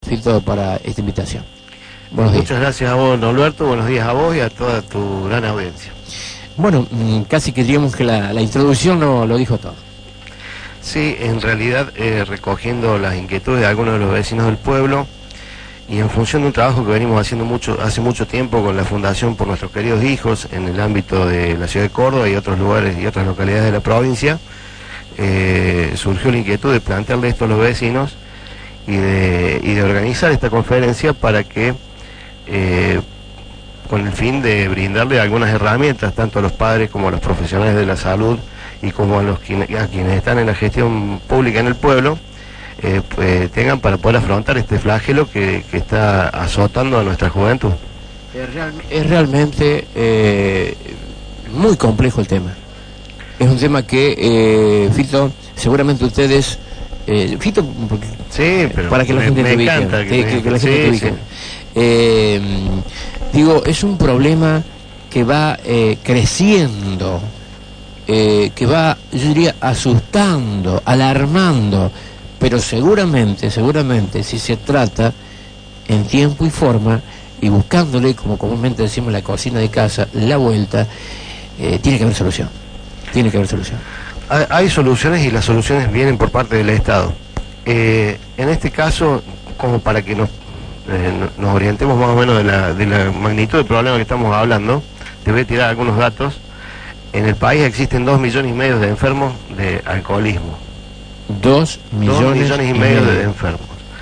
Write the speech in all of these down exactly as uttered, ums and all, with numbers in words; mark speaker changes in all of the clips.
Speaker 1: Fito, para esta invitación. Buenos días.
Speaker 2: Muchas gracias a vos, Norberto, buenos días a vos y a toda tu gran audiencia.
Speaker 1: Bueno, casi que digamos que la, la introducción lo, lo dijo todo.
Speaker 2: Sí, en realidad eh, recogiendo las inquietudes de algunos de los vecinos del pueblo y en función de un trabajo que venimos haciendo mucho hace mucho tiempo con la Fundación por Nuestros Queridos Hijos en el ámbito de la ciudad de Córdoba y otros lugares y otras localidades de la provincia, eh, surgió la inquietud de plantearle esto a los vecinos y de, y de organizar esta conferencia para que, eh, con el fin de brindarle algunas herramientas tanto a los padres como a los profesionales de la salud y como a, los, a quienes están en la gestión pública en el pueblo, eh, pues, tengan para poder afrontar este flagelo que, que está azotando a nuestra juventud.
Speaker 1: Es, real, es realmente eh, muy complejo el tema. Es un tema que, eh, Fito, seguramente ustedes... Eh, Fito, porque,
Speaker 2: sí, pero
Speaker 1: para que la
Speaker 2: me,
Speaker 1: gente
Speaker 2: me
Speaker 1: te ubique,
Speaker 2: encanta que,
Speaker 1: que,
Speaker 2: me,
Speaker 1: que, que la gente
Speaker 2: sí,
Speaker 1: te ubique.
Speaker 2: Sí.
Speaker 1: Eh, digo, es un problema que va eh, creciendo, eh, que va, yo diría, asustando, alarmando, pero seguramente, seguramente, si se trata en tiempo y forma y buscándole, como comúnmente decimos en la cocina de casa, la vuelta, eh, tiene que haber solución, tiene que haber solución.
Speaker 2: Hay soluciones y las soluciones vienen por parte del Estado. Eh, en este caso, como para que nos, eh, nos orientemos más o menos de la, de la magnitud del problema que estamos hablando, te voy a tirar algunos datos. En el país existen dos millones y medio de enfermos de alcoholismo.
Speaker 1: Dos millones,
Speaker 2: dos millones y medio,
Speaker 1: y medio
Speaker 2: de enfermos.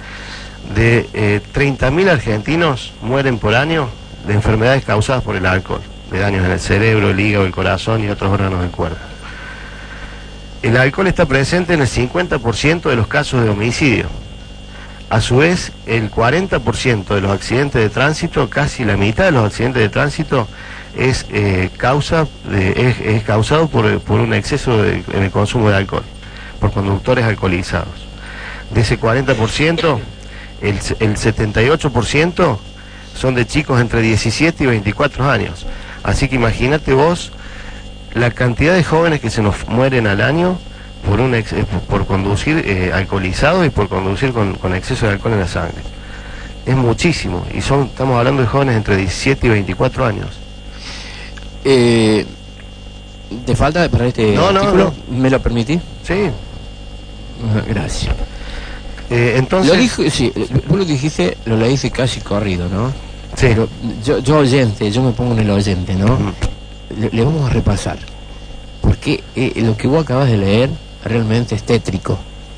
Speaker 2: De eh, treinta mil argentinos mueren por año de enfermedades causadas por el alcohol, de daños en el cerebro, el hígado, el corazón y otros órganos del cuerpo. El alcohol está presente en el cincuenta por ciento de los casos de homicidio. A su vez, el cuarenta por ciento de los accidentes de tránsito, casi la mitad de los accidentes de tránsito, es, eh, causa de, es, es causado por, por un exceso de, en el consumo de alcohol, por conductores alcoholizados. De ese cuarenta por ciento, el, el setenta y ocho por ciento son de chicos entre diecisiete y veinticuatro años. Así que imagínate vos la cantidad de jóvenes que se nos mueren al año por un ex, por conducir eh, alcoholizados y por conducir con, con exceso de alcohol en la sangre. Es muchísimo, y son estamos hablando de jóvenes entre diecisiete y veinticuatro años.
Speaker 1: Eh, ¿Te falta para este
Speaker 2: no,
Speaker 1: artículo?
Speaker 2: No, no.
Speaker 1: ¿Me lo permitís?
Speaker 2: Sí.
Speaker 1: Gracias.
Speaker 2: Eh, entonces...
Speaker 1: Lo dijo, sí, vos lo dijiste, lo leíste casi corrido, ¿no?
Speaker 2: Sí.
Speaker 1: Pero yo, yo oyente, yo me pongo en el oyente, ¿no? Mm. Le, le vamos a repasar, porque eh, lo que vos acabas de leer realmente es tétrico.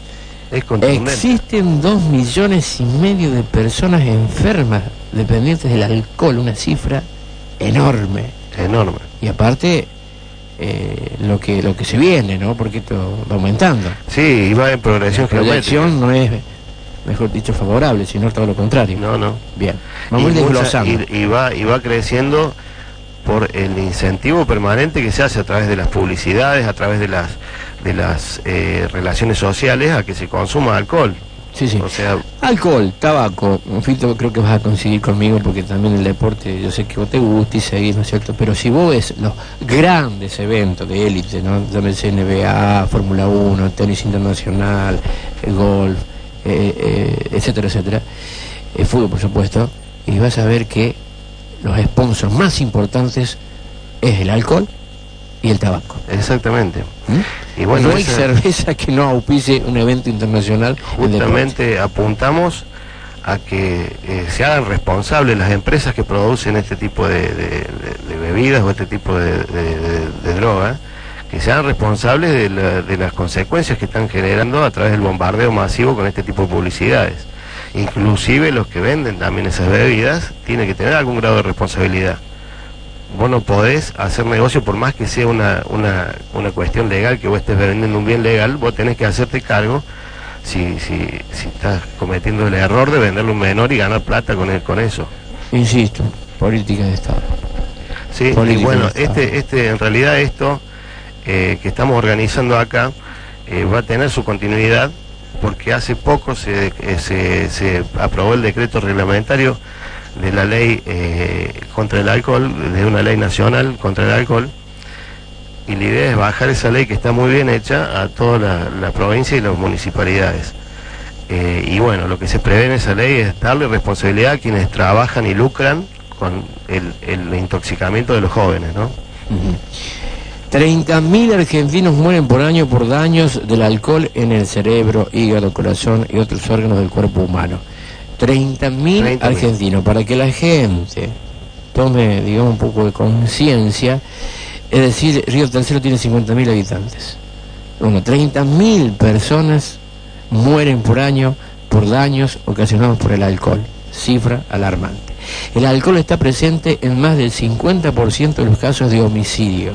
Speaker 2: Es contundente.
Speaker 1: Existen dos millones y medio de personas enfermas dependientes del alcohol, una cifra enorme.
Speaker 2: Enorme.
Speaker 1: Y aparte, eh, lo que lo que se viene, ¿no? Porque esto va aumentando.
Speaker 2: Sí, y va en progresión geométrica.
Speaker 1: La proyección no es, mejor dicho, favorable, sino todo lo contrario.
Speaker 2: No, no.
Speaker 1: Bien, vamos
Speaker 2: y
Speaker 1: desglosando.
Speaker 2: Mucha, y, y, va, y va creciendo por el incentivo permanente que se hace a través de las publicidades, a través de las de las eh, relaciones sociales a que se consuma alcohol.
Speaker 1: Sí, sí.
Speaker 2: O sea,
Speaker 1: alcohol, tabaco, Fito, creo que vas a coincidir conmigo porque también el deporte, yo sé que vos te gusta y seguís, ¿no es cierto? Pero si vos ves los grandes eventos de élite, ¿no? Llámese N B A, Fórmula uno, tenis internacional, el golf, eh, eh, etcétera, etcétera, el fútbol, por supuesto, y vas a ver que los sponsors más importantes es el alcohol y el tabaco.
Speaker 2: Exactamente.
Speaker 1: ¿Mm?
Speaker 2: Y bueno,
Speaker 1: no hay
Speaker 2: esa...
Speaker 1: cerveza que no auspicie un evento internacional.
Speaker 2: Justamente apuntamos a que eh, se hagan responsables las empresas que producen este tipo de, de, de, de bebidas o este tipo de, de, de, de droga, que sean responsables de, la, de las consecuencias que están generando a través del bombardeo masivo con este tipo de publicidades. Inclusive los que venden también esas bebidas tienen que tener algún grado de responsabilidad. Vos no podés hacer negocio por más que sea una, una, una cuestión legal, que vos estés vendiendo un bien legal, vos tenés que hacerte cargo si, si, si estás cometiendo el error de venderle a un menor y ganar plata con, el, con eso.
Speaker 1: Insisto, política de Estado.
Speaker 2: Sí, política y bueno, este, este, en realidad esto eh, que estamos organizando acá eh, va a tener su continuidad, porque hace poco se, eh, se, se aprobó el decreto reglamentario de la ley eh, contra el alcohol, de una ley nacional contra el alcohol, y la idea es bajar esa ley que está muy bien hecha a toda la, la provincia y las municipalidades. Eh, y bueno, lo que se prevé en esa ley es darle responsabilidad a quienes trabajan y lucran con el, el intoxicamiento de los jóvenes, ¿no?
Speaker 1: Uh-huh. treinta mil argentinos mueren por año por daños del alcohol en el cerebro, hígado, corazón y otros órganos del cuerpo humano. treinta mil argentinos, para que la gente tome, digamos, un poco de conciencia. Es decir, Río Tercero tiene cincuenta mil habitantes. Bueno, treinta mil personas mueren por año por daños ocasionados por el alcohol. Cifra alarmante. El alcohol está presente en más del cincuenta por ciento de los casos de homicidio.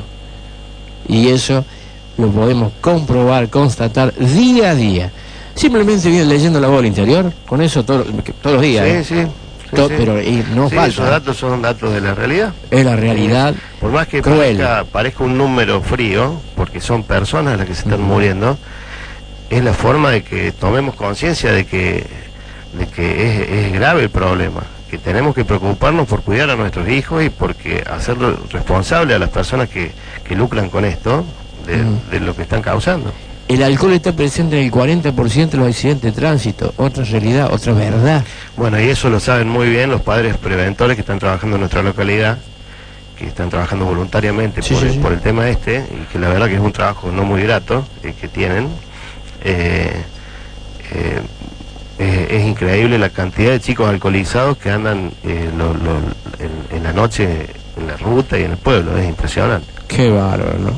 Speaker 1: Y eso lo podemos comprobar, constatar día a día. Simplemente viene leyendo la bola interior, con eso todo, todos los días.
Speaker 2: Sí,
Speaker 1: ¿eh?
Speaker 2: sí. Sí,
Speaker 1: Todo,
Speaker 2: sí.
Speaker 1: Pero y no
Speaker 2: sí,
Speaker 1: falta.
Speaker 2: Esos datos son datos de la realidad.
Speaker 1: Es la realidad.
Speaker 2: Por más que parezca, parezca un número frío, porque son personas las que se están uh-huh. muriendo, es la forma de que tomemos conciencia de que, de que es, es grave el problema, que tenemos que preocuparnos por cuidar a nuestros hijos y porque hacerlo responsable a las personas que, que lucran con esto, de, uh-huh. de lo que están causando.
Speaker 1: El alcohol está presente en el cuarenta por ciento de los accidentes de tránsito, otra realidad, otra verdad.
Speaker 2: Bueno, y eso lo saben muy bien los padres preventores que están trabajando en nuestra localidad, que están trabajando voluntariamente
Speaker 1: sí,
Speaker 2: por,
Speaker 1: sí,
Speaker 2: el,
Speaker 1: sí.
Speaker 2: por el tema este, y que la verdad que es un trabajo no muy grato eh, que tienen. Eh, eh, eh, es increíble la cantidad de chicos alcoholizados que andan eh, lo, lo, en, en la noche en la ruta y en el pueblo, es impresionante.
Speaker 1: Qué bárbaro, ¿no?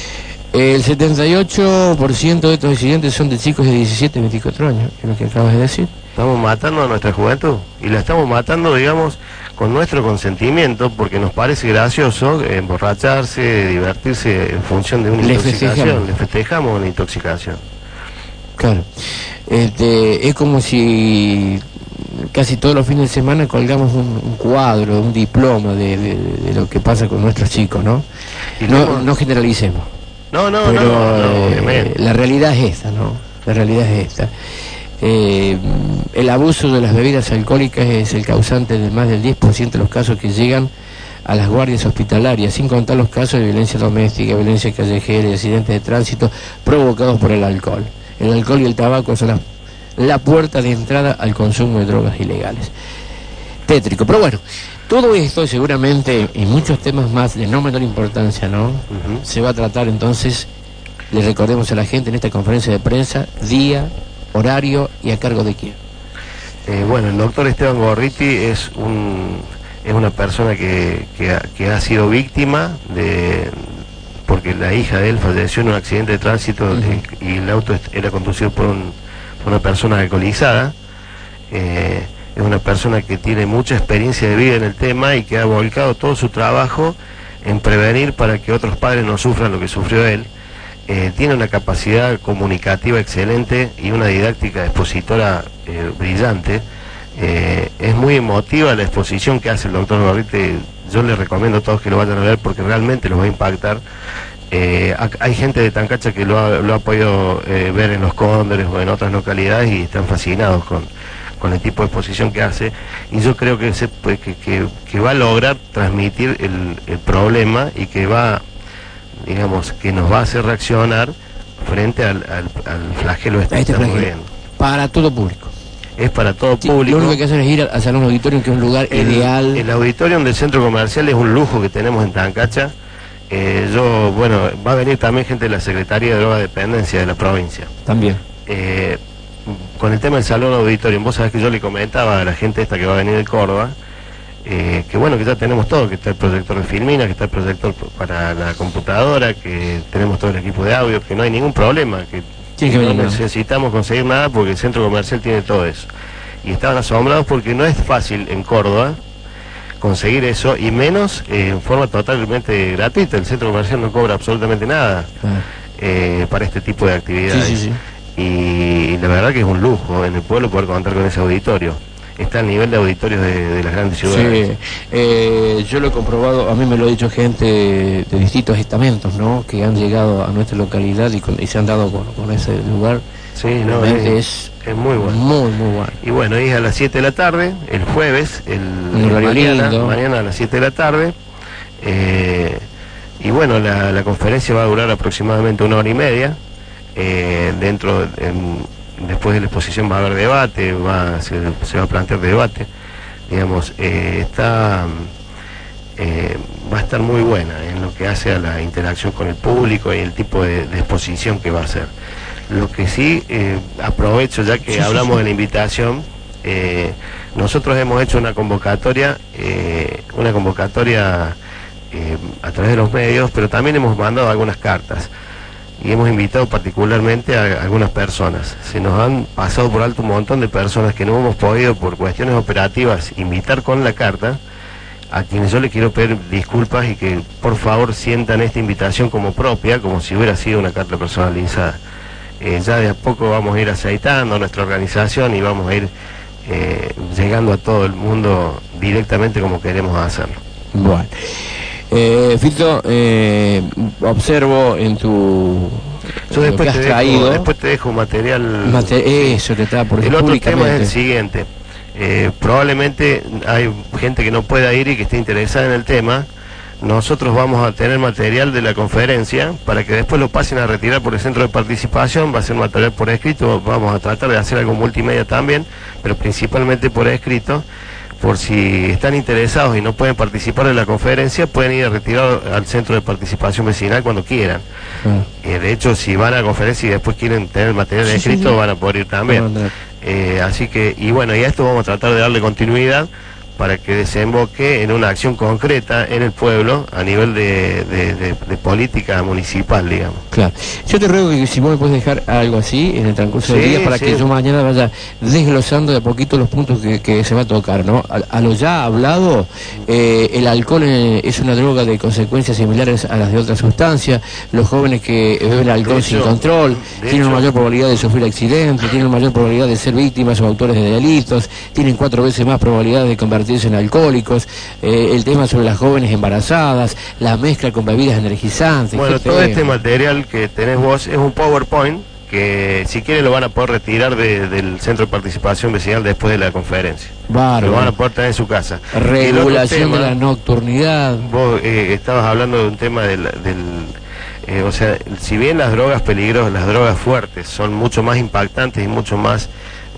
Speaker 1: El setenta y ocho por ciento de estos accidentes son de chicos de diecisiete a veinticuatro años, es lo que acabas de decir.
Speaker 2: Estamos matando a nuestra juventud, y la estamos matando, digamos, con nuestro consentimiento, porque nos parece gracioso emborracharse, divertirse en función de una
Speaker 1: Le
Speaker 2: intoxicación.
Speaker 1: festejamos.
Speaker 2: Le festejamos una intoxicación.
Speaker 1: Claro. Este, es como si casi todos los fines de semana colgamos un, un cuadro, un diploma de, de, de lo que pasa con nuestros chicos, ¿no?
Speaker 2: Y
Speaker 1: no,
Speaker 2: tenemos...
Speaker 1: no generalicemos.
Speaker 2: No, no,
Speaker 1: pero,
Speaker 2: no, no,
Speaker 1: eh,
Speaker 2: obviamente.
Speaker 1: La realidad es esta, ¿no? La realidad es esta. Eh, el abuso de las bebidas alcohólicas es el causante de más del diez por ciento de los casos que llegan a las guardias hospitalarias, sin contar los casos de violencia doméstica, violencia callejera y accidentes de tránsito provocados por el alcohol. El alcohol y el tabaco son la, la puerta de entrada al consumo de drogas ilegales. Tétrico, pero bueno, todo esto seguramente y muchos temas más de no menor importancia, ¿no? Uh-huh. Se va a tratar entonces, le recordemos a la gente en esta conferencia de prensa, día, horario y a cargo de quién.
Speaker 2: Eh, bueno, el doctor Esteban Gorriti es un es una persona que, que, ha, que ha sido víctima de porque la hija de él falleció en un accidente de tránsito uh-huh. de, y el auto era conducido por, un, por una persona alcoholizada. Eh, es una persona que tiene mucha experiencia de vida en el tema y que ha volcado todo su trabajo en prevenir para que otros padres no sufran lo que sufrió él. Eh, tiene una capacidad comunicativa excelente y una didáctica expositora eh, brillante. Eh, es muy emotiva la exposición que hace el doctor Gorriti. Yo les recomiendo a todos que lo vayan a ver porque realmente los va a impactar. Eh, hay gente de Tancacha que lo ha, lo ha podido eh, ver en Los Cóndores o en otras localidades y están fascinados con, con el tipo de exposición que hace, y yo creo que, se, que, que, que va a lograr transmitir el, el problema y que va, digamos, que nos va a hacer reaccionar frente al, al, al flagelo este que
Speaker 1: este
Speaker 2: estamos
Speaker 1: flagelo.
Speaker 2: viendo.
Speaker 1: Para todo público.
Speaker 2: Es para todo
Speaker 1: Sí,
Speaker 2: público.
Speaker 1: Lo único que hay que hacer es ir al Salón Auditorio, que es un lugar
Speaker 2: el,
Speaker 1: ideal.
Speaker 2: El auditorium del centro comercial es un lujo que tenemos en Tancacha. Eh, yo, bueno, va a venir también gente de la Secretaría de Drogodependencia de la provincia.
Speaker 1: También.
Speaker 2: Eh, con el tema del Salón Auditorio, vos sabés que yo le comentaba a la gente esta que va a venir de Córdoba, eh, que bueno, que ya tenemos todo, que está el proyector de Filmina, que está el proyector para la computadora, que tenemos todo el equipo de audio, que no hay ningún problema, que, que no necesitamos conseguir nada porque el centro comercial tiene todo eso. Y estaban asombrados porque no es fácil en Córdoba conseguir eso, y menos eh, en forma totalmente gratuita. El centro comercial no cobra absolutamente nada ah. eh, para este tipo de actividades.
Speaker 1: Sí, sí, sí.
Speaker 2: Y, y la verdad que es un lujo en el pueblo poder contar con ese auditorio. Está al nivel de auditorios de, de las grandes ciudades.
Speaker 1: Sí, eh, yo lo he comprobado, a mí me lo ha dicho gente de, de distintos estamentos, ¿no? Que han llegado a nuestra localidad y, con, y se han dado con, con ese lugar.
Speaker 2: Sí, no, es, es, es muy bueno.
Speaker 1: Muy, muy bueno.
Speaker 2: Y bueno, es a las siete de la tarde, el jueves, el,
Speaker 1: un horario
Speaker 2: mañana,
Speaker 1: lindo.
Speaker 2: mañana a las siete de la tarde. Eh, y bueno, la, la conferencia va a durar aproximadamente una hora y media. Eh, dentro, en, después de la exposición va a haber debate, va, se, se va a plantear debate, digamos, eh, está, eh, va a estar muy buena en lo que hace a la interacción con el público y el tipo de, de exposición que va a hacer. Lo que sí, eh, aprovecho ya que sí, hablamos sí, sí. de la invitación, eh, nosotros hemos hecho una convocatoria, eh, una convocatoria eh, a través de los medios, pero también hemos mandado algunas cartas y hemos invitado particularmente a algunas personas. Se nos han pasado por alto un montón de personas que no hemos podido por cuestiones operativas invitar con la carta, a quienes yo les quiero pedir disculpas y que por favor sientan esta invitación como propia, como si hubiera sido una carta personalizada. Eh, ya de a poco vamos a ir aceitando nuestra organización y vamos a ir eh, llegando a todo el mundo directamente como queremos hacerlo.
Speaker 1: Bueno. Eh, Fito, eh, observo en tu...
Speaker 2: Yo después te, dejo, después te dejo material...
Speaker 1: Mate eso te está por
Speaker 2: El otro tema es el siguiente. Eh, probablemente hay gente que no pueda ir y que esté interesada en el tema. Nosotros vamos a tener material de la conferencia para que después lo pasen a retirar por el centro de participación. Va a ser material por escrito, vamos a tratar de hacer algo multimedia también, pero principalmente por escrito. Por si están interesados y no pueden participar de la conferencia, pueden ir a retirar al centro de participación vecinal cuando quieran. Mm. Eh, de hecho, si van a la conferencia y después quieren tener material sí, escrito, sí, sí. van a poder ir también. Eh, así que, y bueno, y a esto vamos a tratar de darle continuidad para que desemboque en una acción concreta en el pueblo a nivel de, de, de, de política municipal, digamos.
Speaker 1: Claro. Yo te ruego que si vos me puedes dejar algo así en el transcurso
Speaker 2: sí,
Speaker 1: del día para
Speaker 2: sí.
Speaker 1: que yo mañana vaya desglosando de a poquito los puntos que, que se va a tocar, ¿no? A, a lo ya hablado, eh, el alcohol es una droga de consecuencias similares a las de otras sustancias. Los jóvenes que beben alcohol hecho, sin control tienen una mayor probabilidad de sufrir accidentes, tienen una mayor probabilidad de ser víctimas o autores de delitos, tienen cuatro veces más probabilidad de convertirse en alcohólicos, eh, el tema sobre las jóvenes embarazadas, la mezcla con bebidas energizantes.
Speaker 2: Bueno, todo este material que tenés vos es un PowerPoint que si quieren lo van a poder retirar de, del centro de participación vecinal después de la conferencia.
Speaker 1: Bárbaro.
Speaker 2: Lo van a poder tener en su casa.
Speaker 1: Regulación tema, de la nocturnidad.
Speaker 2: Vos eh, estabas hablando de un tema del... del eh, o sea, si bien las drogas peligrosas, las drogas fuertes son mucho más impactantes y mucho más,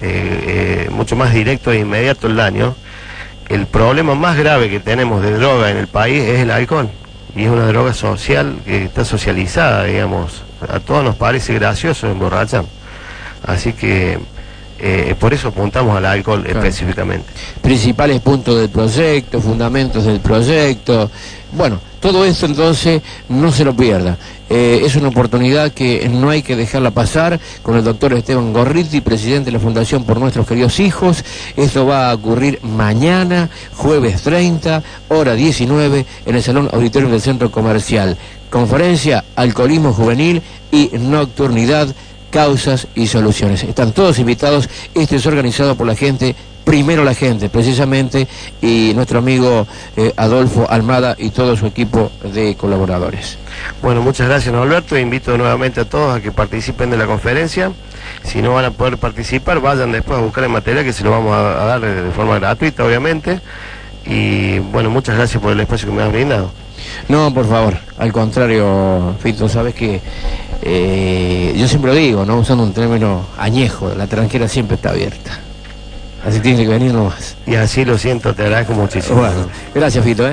Speaker 2: eh, eh, mucho más directo e inmediato el daño, el problema más grave que tenemos de droga en el país es el alcohol, y es una droga social que está socializada, digamos. A todos nos parece gracioso emborrachar, así que eh, por eso apuntamos al alcohol claro. específicamente.
Speaker 1: Principales puntos del proyecto, fundamentos del proyecto, bueno, todo esto entonces no se lo pierda. Eh, es una oportunidad que no hay que dejarla pasar con el doctor Esteban Gorriti, presidente de la Fundación Por Nuestros Queridos Hijos. Esto va a ocurrir mañana, jueves treinta, hora diecinueve, en el Salón Auditorio del Centro Comercial. Conferencia, alcoholismo juvenil y nocturnidad, causas y soluciones. Están todos invitados. Esto es organizado por la gente Primero la Gente, precisamente, y nuestro amigo eh, Adolfo Almada y todo su equipo de colaboradores.
Speaker 2: Bueno, muchas gracias, Alberto. Invito nuevamente a todos a que participen de la conferencia. Si no van a poder participar, vayan después a buscar el material que se lo vamos a, a dar de, de forma gratuita, obviamente. Y bueno, muchas gracias por el espacio que me has brindado.
Speaker 1: No, por favor, al contrario, Fito, sabes que eh, yo siempre lo digo, ¿no? Usando un término añejo, la tranquera siempre está abierta. Así tiene que venir nomás.
Speaker 2: Y así lo siento, te agradezco muchísimo.
Speaker 1: Bueno, gracias, Fito, ¿eh?